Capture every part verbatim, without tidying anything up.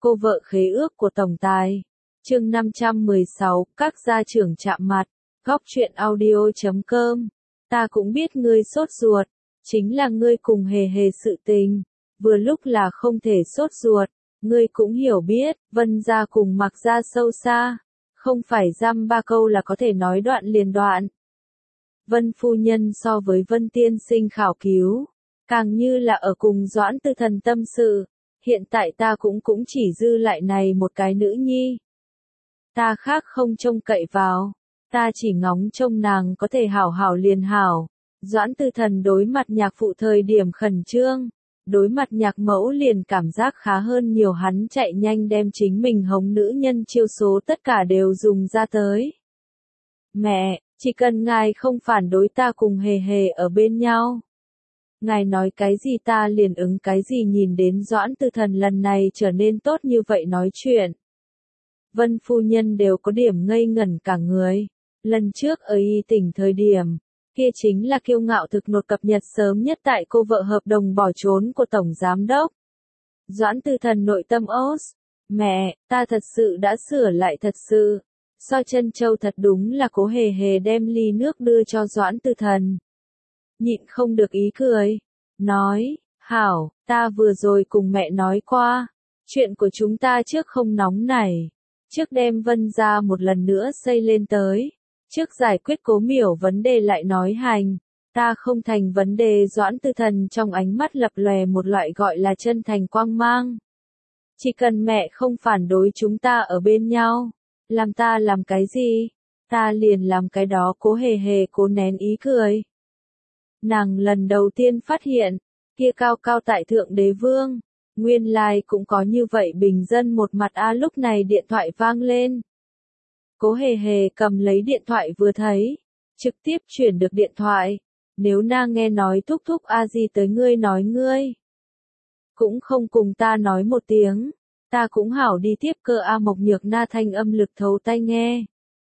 Cô vợ khế ước của tổng tài. Chương năm trăm mười sáu, các gia trưởng chạm mặt. Góc truyện audio chấm com. Ta cũng biết ngươi sốt ruột, chính là ngươi cùng hề hề sự tình, vừa lúc là không thể sốt ruột, ngươi cũng hiểu biết, Vân gia cùng Mạc gia sâu xa, không phải dăm ba câu là có thể nói đoạn liền đoạn. Vân phu nhân so với Vân tiên sinh khảo cứu, càng như là ở cùng Doãn Tư Thần tâm sự, hiện tại ta cũng cũng chỉ dư lại này một cái nữ nhi. Ta khác không trông cậy vào, ta chỉ ngóng trông nàng có thể hảo hảo liền hảo. Doãn Tư Thần đối mặt nhạc phụ thời điểm khẩn trương, đối mặt nhạc mẫu liền cảm giác khá hơn nhiều, hắn chạy nhanh đem chính mình hống nữ nhân chiêu số tất cả đều dùng ra tới. Mẹ, chỉ cần ngài không phản đối ta cùng hề hề ở bên nhau. Ngài nói cái gì ta liền ứng cái gì, nhìn đến Doãn Tư Thần lần này trở nên tốt như vậy nói chuyện. Vân phu nhân đều có điểm ngây ngẩn cả người. Lần trước ở y tỉnh thời điểm, kia chính là kiêu ngạo thực nột cập nhật sớm nhất tại cô vợ hợp đồng bỏ trốn của Tổng Giám Đốc. Doãn Tư Thần nội tâm ốt. Mẹ, ta thật sự đã sửa lại thật sự. So chân châu thật đúng là cố hề hề đem ly nước đưa cho Doãn Tư Thần. Nhịn không được ý cười. Nói, hảo, ta vừa rồi cùng mẹ nói qua. Chuyện của chúng ta trước không nóng nảy. Trước đem Vân gia một lần nữa xây lên tới. Trước giải quyết Cố Miểu vấn đề lại nói hành. Ta không thành vấn đề. Doãn Tư Thần trong ánh mắt lập lòe một loại gọi là chân thành quang mang. Chỉ cần mẹ không phản đối chúng ta ở bên nhau. Làm ta làm cái gì? Ta liền làm cái đó. Cố hề hề cố nén ý cười. Nàng lần đầu tiên phát hiện, kia cao cao tại thượng đế vương, nguyên lai cũng có như vậy bình dân một mặt. A lúc này điện thoại vang lên. Cố hề hề cầm lấy điện thoại vừa thấy, trực tiếp chuyển được điện thoại. Nếu na nghe nói thúc thúc a gì tới ngươi nói ngươi, cũng không cùng ta nói một tiếng, ta cũng hảo đi tiếp cơ. A Mộc Nhược Na thanh âm lực thấu tai nghe,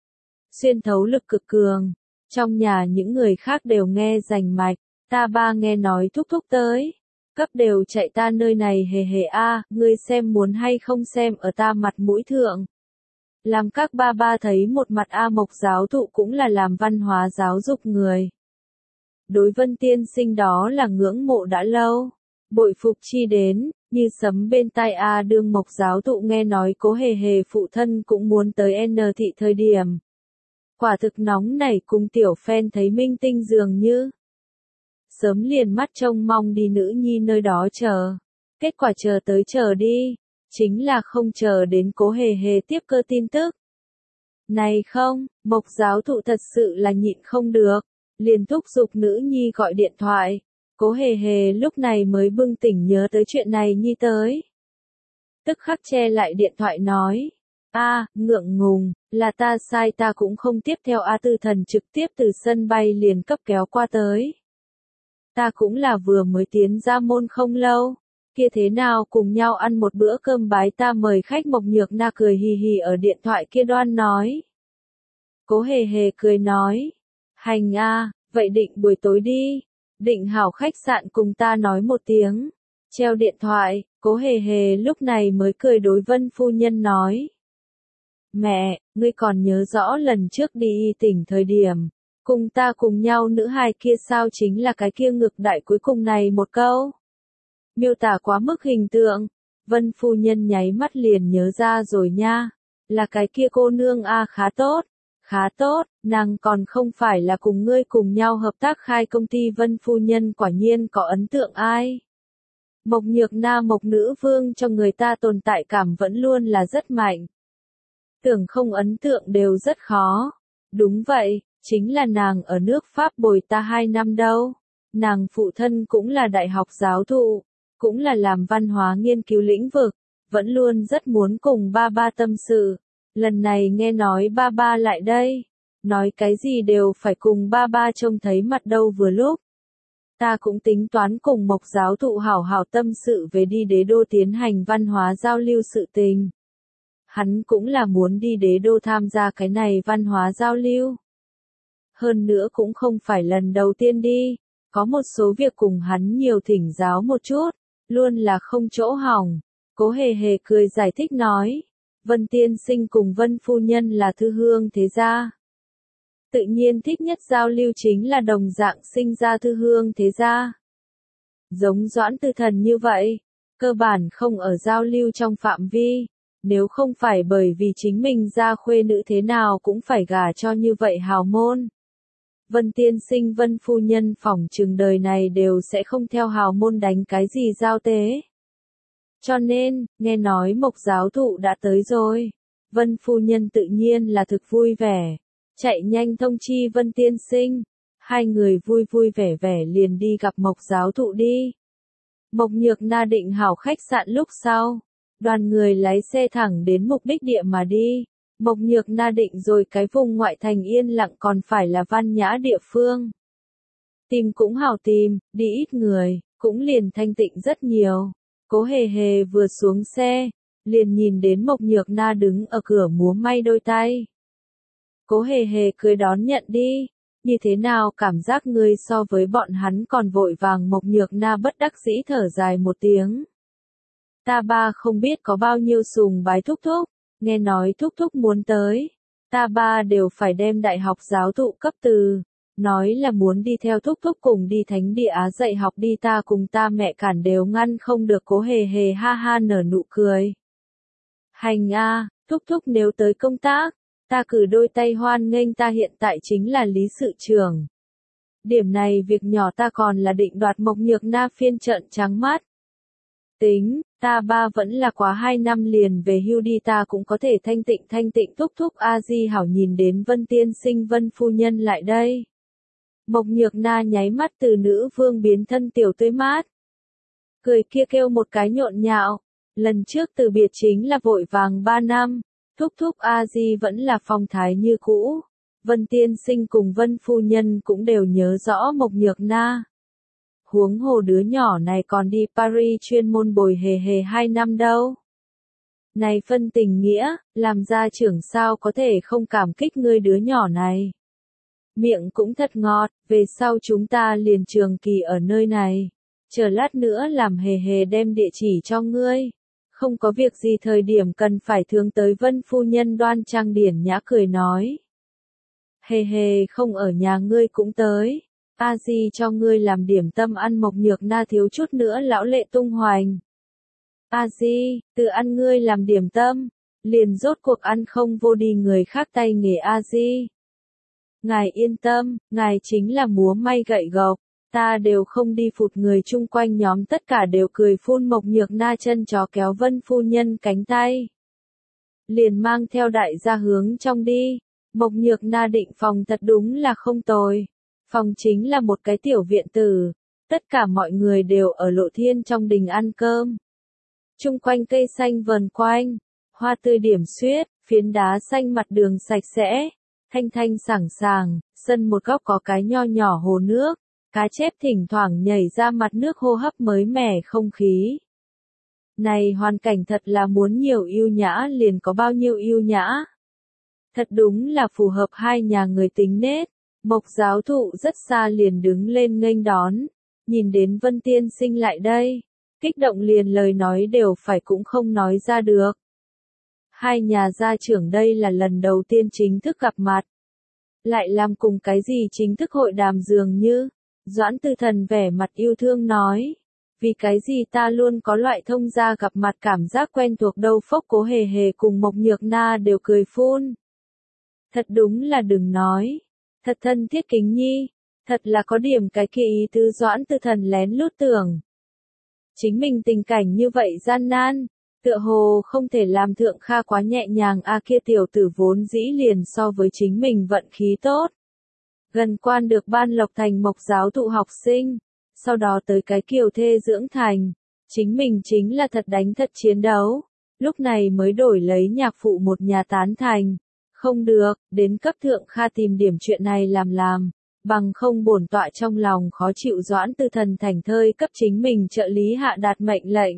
xuyên thấu lực cực cường. Trong nhà những người khác đều nghe rành mạch, ta ba nghe nói thúc thúc tới, cấp đều chạy ta nơi này. Hề hề a, ngươi xem muốn hay không xem ở ta mặt mũi thượng. Làm các ba ba thấy một mặt. A Mộc giáo thụ cũng là làm văn hóa giáo dục người. Đối Vân tiên sinh đó là ngưỡng mộ đã lâu, bội phục chi đến, như sấm bên tai. A đương Mộc giáo thụ nghe nói cố hề hề phụ thân cũng muốn tới N thị thời điểm. Quả thực nóng nảy, cùng tiểu fan thấy minh tinh dường như. Sớm liền mắt trông mong đi nữ nhi nơi đó chờ. Kết quả chờ tới chờ đi, chính là không chờ đến cố hề hề tiếp cơ tin tức. Này không, Mộc giáo thụ thật sự là nhịn không được, liền thúc giục nữ nhi gọi điện thoại. Cố hề hề lúc này mới bừng tỉnh nhớ tới chuyện này nhi tới. Tức khắc che lại điện thoại nói. A, à, ngượng ngùng, là ta sai, ta cũng không tiếp theo. A Tư Thần trực tiếp từ sân bay liền cấp kéo qua tới. Ta cũng là vừa mới tiến ra môn không lâu, kia thế nào cùng nhau ăn một bữa cơm bái ta mời khách. Mộc Nhược Na cười hì hì ở điện thoại kia đoan nói. Cố hề hề cười nói. Hành a, à, vậy định buổi tối đi, định hảo khách sạn cùng ta nói một tiếng. Treo điện thoại, cố hề hề lúc này mới cười đối Vân phu nhân nói. Mẹ, ngươi còn nhớ rõ lần trước đi tỉnh thời điểm, cùng ta cùng nhau nữ hài kia sao, chính là cái kia ngực đại cuối cùng này một câu. Miêu tả quá mức hình tượng. Vân phu nhân nháy mắt liền nhớ ra rồi nha. Là cái kia cô nương. A khá tốt, khá tốt, nàng còn không phải là cùng ngươi cùng nhau hợp tác khai công ty. Vân phu nhân quả nhiên có ấn tượng ai. Mộc Nhược Na Mộc nữ vương cho người ta tồn tại cảm vẫn luôn là rất mạnh. Tưởng không ấn tượng đều rất khó. Đúng vậy, chính là nàng ở nước Pháp bồi ta hai năm đâu. Nàng phụ thân cũng là đại học giáo thụ, cũng là làm văn hóa nghiên cứu lĩnh vực, vẫn luôn rất muốn cùng ba ba tâm sự. Lần này nghe nói ba ba lại đây, nói cái gì đều phải cùng ba ba trông thấy mặt đâu. Vừa lúc ta cũng tính toán cùng Mộc giáo thụ hảo hảo tâm sự về đi đế đô tiến hành văn hóa giao lưu sự tình. Hắn cũng là muốn đi đế đô tham gia cái này văn hóa giao lưu. Hơn nữa cũng không phải lần đầu tiên đi, có một số việc cùng hắn nhiều thỉnh giáo một chút, luôn là không chỗ hỏng. Cố hề hề cười giải thích nói, Vân tiên sinh cùng Vân phu nhân là thư hương thế gia. Tự nhiên thích nhất giao lưu chính là đồng dạng sinh ra thư hương thế gia. Giống Doãn Tư Thần như vậy, cơ bản không ở giao lưu trong phạm vi, nếu không phải bởi vì chính mình gia khuê nữ thế nào cũng phải gả cho như vậy hào môn. Vân tiên sinh Vân phu nhân phỏng chừng đời này đều sẽ không theo hào môn đánh cái gì giao tế. Cho nên, nghe nói Mộc giáo thụ đã tới rồi. Vân phu nhân tự nhiên là thực vui vẻ. Chạy nhanh thông chi Vân tiên sinh. Hai người vui vui vẻ vẻ liền đi gặp Mộc giáo thụ đi. Mộc Nhược Na định hảo khách sạn lúc sau. Đoàn người lái xe thẳng đến mục đích địa mà đi. Mộc Nhược Na định rồi cái vùng ngoại thành yên lặng còn phải là văn nhã địa phương. Tìm cũng hảo tìm, đi ít người, cũng liền thanh tịnh rất nhiều. Cố hề hề vừa xuống xe, liền nhìn đến Mộc Nhược Na đứng ở cửa múa may đôi tay. Cố hề hề cười đón nhận đi, như thế nào cảm giác ngươi so với bọn hắn còn vội vàng. Mộc Nhược Na bất đắc dĩ thở dài một tiếng. Ta ba không biết có bao nhiêu sùng bái thúc thúc, nghe nói thúc thúc muốn tới, ta ba đều phải đem đại học giáo thụ cấp từ. Nói là muốn đi theo thúc thúc cùng đi thánh địa Á dạy học đi, ta cùng ta mẹ cản đều ngăn không được. Cố hề hề ha ha nở nụ cười. Hành a, thúc thúc nếu tới công tác, ta cử đôi tay hoan nghênh, ta hiện tại chính là lý sự trưởng. Điểm này việc nhỏ ta còn là định đoạt. Mộc Nhược Na phiên trợn trắng mắt. Tính, ta ba vẫn là quá hai năm liền về hưu đi, ta cũng có thể thanh tịnh thanh tịnh. Thúc thúc a di hảo. Nhìn đến Vân tiên sinh Vân phu nhân lại đây. Mộc Nhược Na nháy mắt từ nữ vương biến thân tiểu tươi mát. Cười kia kêu một cái nhộn nhạo. Lần trước từ biệt chính là vội vàng ba năm. Thúc thúc a di vẫn là phong thái như cũ. Vân tiên sinh cùng Vân phu nhân cũng đều nhớ rõ Mộc Nhược Na. Huống hồ đứa nhỏ này còn đi Paris chuyên môn bồi hề hề hai năm đâu. Này phân tình nghĩa, làm gia trưởng sao có thể không cảm kích ngươi đứa nhỏ này. Miệng cũng thật ngọt, về sau chúng ta liền trường kỳ ở nơi này. Chờ lát nữa làm hề hề đem địa chỉ cho ngươi. Không có việc gì thời điểm cần phải thương tới. Vân phu nhân đoan trang điển nhã cười nói. Hề hề không ở nhà ngươi cũng tới. A di cho ngươi làm điểm tâm ăn. Mộc Nhược Na thiếu chút nữa lão lệ tung hoành. A di, tự ăn ngươi làm điểm tâm, liền rốt cuộc ăn không vô đi người khác tay nghề. A di. Ngài yên tâm, ngài chính là múa may gậy gộc, ta đều không đi phụt. Người chung quanh nhóm tất cả đều cười phun. Mộc Nhược Na chân chó kéo Vân phu nhân cánh tay. Liền mang theo đại gia hướng trong đi. Mộc Nhược Na định phòng thật đúng là không tồi. Phòng chính là một cái tiểu viện tử. Tất cả mọi người đều ở Lộ Thiên trong đình ăn cơm. Chung quanh cây xanh vờn quanh, hoa tươi điểm xuyết, phiến đá xanh, mặt đường sạch sẽ. Thanh thanh sảng sàng, sân một góc có cái nho nhỏ hồ nước, cá chép thỉnh thoảng nhảy ra mặt nước hô hấp mới mẻ không khí. Này hoàn cảnh thật là muốn nhiều ưu nhã liền có bao nhiêu ưu nhã. Thật đúng là phù hợp hai nhà người tính nết. Mộc giáo thụ rất xa liền đứng lên nghênh đón, nhìn đến Vân tiên sinh lại đây, kích động liền lời nói đều phải cũng không nói ra được. Hai nhà gia trưởng đây là lần đầu tiên chính thức gặp mặt. Lại làm cùng cái gì chính thức hội đàm dường như. Doãn Tư Thần vẻ mặt yêu thương nói. Vì cái gì ta luôn có loại thông gia gặp mặt cảm giác quen thuộc đâu. Phốc. Cố hề hề cùng Mộc Nhược Na đều cười phun. Thật đúng là đừng nói. Thật thân thiết kính nhi. Thật là có điểm cái kỳ ý tứ. Doãn Tư Thần lén lút tưởng. Chính mình tình cảnh như vậy gian nan. Tựa hồ không thể làm Thượng Kha quá nhẹ nhàng. A kia tiểu tử vốn dĩ liền so với chính mình vận khí tốt. Gần quan được ban lộc thành Mộc giáo thụ học sinh. Sau đó tới cái kiều thê dưỡng thành. Chính mình chính là thật đánh thật chiến đấu. Lúc này mới đổi lấy nhạc phụ một nhà tán thành. Không được, đến cấp Thượng Kha tìm điểm chuyện này làm làm. Bằng không bổn tọa trong lòng khó chịu. Doãn Tư Thần thành thơi cấp chính mình trợ lý hạ đạt mệnh lệnh.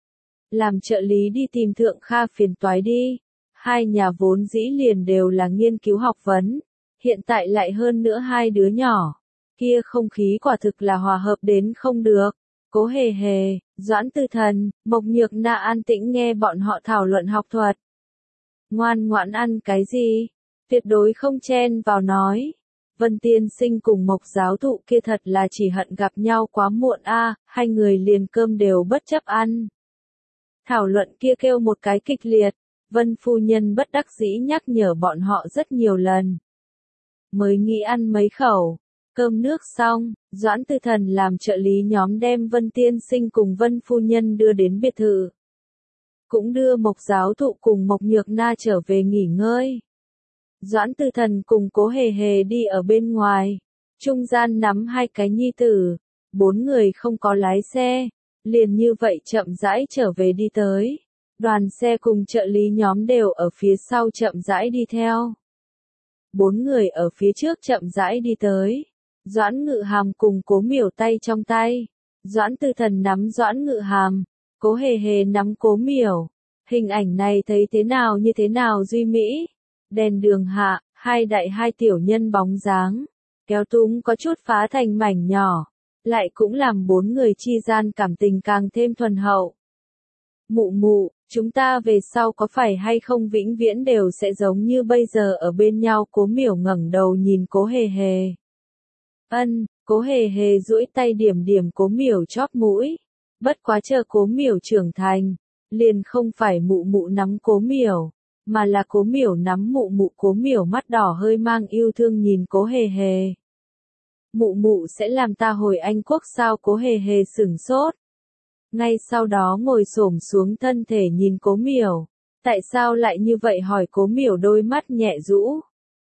Làm trợ lý đi tìm Thượng Kha phiền toái đi. Hai nhà vốn dĩ liền đều là nghiên cứu học vấn. Hiện tại lại hơn nữa hai đứa nhỏ. Kia không khí quả thực là hòa hợp đến không được. Cố Hề Hề, Doãn Tư Thần, Mộc Nhược Na an tĩnh nghe bọn họ thảo luận học thuật. Ngoan ngoãn ăn cái gì? Tuyệt đối không chen vào nói. Vân Tiên Sinh cùng Mộc giáo thụ kia thật là chỉ hận gặp nhau quá muộn a, hai người liền cơm đều bất chấp ăn. Thảo luận kia kêu một cái kịch liệt, Vân phu nhân bất đắc dĩ nhắc nhở bọn họ rất nhiều lần. Mới nghĩ ăn mấy khẩu, cơm nước xong, Doãn Tư Thần làm trợ lý nhóm đem Vân Tiên Sinh cùng Vân phu nhân đưa đến biệt thự. Cũng đưa Mộc giáo thụ cùng Mộc Nhược Na trở về nghỉ ngơi. Doãn Tư Thần cùng Cố Hề Hề đi ở bên ngoài, trung gian nắm hai cái nhi tử, bốn người không có lái xe, liền như vậy chậm rãi trở về đi tới. Đoàn xe cùng trợ lý nhóm đều ở phía sau chậm rãi đi theo. Bốn người ở phía trước chậm rãi đi tới. Doãn Ngự Hàm cùng Cố Miểu tay trong tay. Doãn Tư Thần nắm Doãn Ngự Hàm, Cố Hề Hề nắm Cố Miểu. Hình ảnh này thấy thế nào như thế nào duy mỹ. Đèn đường hạ, hai đại hai tiểu nhân bóng dáng, kéo túm có chút phá thành mảnh nhỏ, lại cũng làm bốn người chi gian cảm tình càng thêm thuần hậu. Mụ mụ, chúng ta về sau có phải hay không vĩnh viễn đều sẽ giống như bây giờ ở bên nhau? Cố Miểu ngẩng đầu nhìn Cố Hề Hề. Ân, Cố Hề Hề duỗi tay điểm điểm Cố Miểu chóp mũi. Bất quá chờ Cố Miểu trưởng thành, liền không phải mụ mụ nắm Cố Miểu, mà là Cố Miểu nắm mụ mụ. Cố Miểu mắt đỏ hơi mang yêu thương nhìn Cố Hề Hề. Mụ mụ sẽ làm ta hồi Anh Quốc sao? Cố Hề Hề sửng sốt. Ngay sau đó ngồi xổm xuống thân thể nhìn Cố Miểu. Tại sao lại như vậy? Hỏi Cố Miểu đôi mắt nhẹ rũ.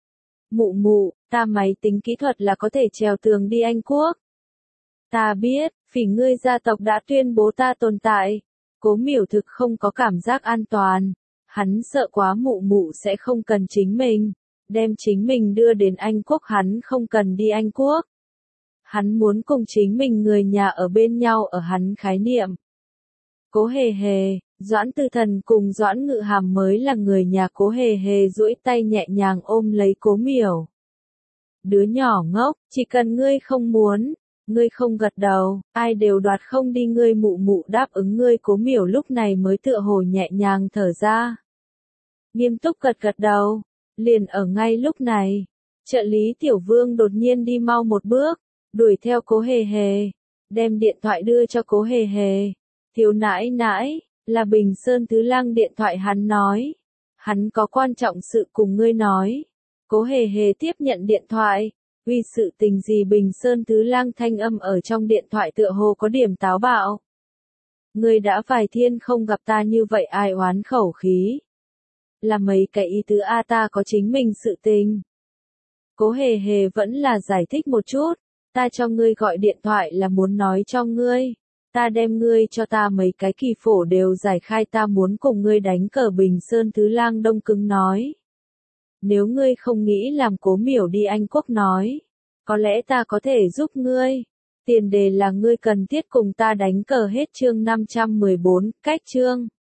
Mụ mụ, ta máy tính kỹ thuật là có thể trèo tường đi Anh Quốc. Ta biết, phỉ ngươi gia tộc đã tuyên bố ta tồn tại. Cố Miểu thực không có cảm giác an toàn. Hắn sợ quá mụ mụ sẽ không cần chính mình, đem chính mình đưa đến Anh Quốc. Hắn không cần đi Anh Quốc. Hắn muốn cùng chính mình người nhà ở bên nhau ở hắn khái niệm. Cố Hề Hề, Doãn Tư Thần cùng Doãn Ngự Hàm mới là người nhà. Cố Hề Hề duỗi tay nhẹ nhàng ôm lấy Cố Miểu. Đứa nhỏ ngốc, chỉ cần ngươi không muốn, ngươi không gật đầu, ai đều đoạt không đi. Ngươi mụ mụ đáp ứng ngươi. Cố Miểu lúc này mới tựa hồ nhẹ nhàng thở ra. Nghiêm túc gật gật đầu. Liền ở ngay lúc này, trợ lý Tiểu Vương đột nhiên đi mau một bước, đuổi theo Cố Hề Hề, đem điện thoại đưa cho Cố Hề Hề. Thiếu nãi nãi, là Bình Sơn Thứ Lang điện thoại. Hắn nói, hắn có quan trọng sự cùng ngươi nói. Cố Hề Hề tiếp nhận điện thoại. Vì sự tình gì? Bình Sơn Thứ Lang thanh âm ở trong điện thoại tựa hồ có điểm táo bạo. Ngươi đã vài thiên không gặp ta như vậy. Ai oán khẩu khí. Là mấy cái ý tứ a, ta có chính mình sự tình. Cố Hề Hề vẫn là giải thích một chút. Ta cho ngươi gọi điện thoại là muốn nói cho ngươi. Ta đem ngươi cho ta mấy cái kỳ phổ đều giải khai. Ta muốn cùng ngươi đánh cờ. Bình Sơn Thứ Lang đông cứng nói. Nếu ngươi không nghĩ làm Cố Miểu đi Anh Quốc nói, có lẽ ta có thể giúp ngươi. Tiền đề là ngươi cần thiết cùng ta đánh cờ hết. Chương năm trăm mười bốn, cách chương.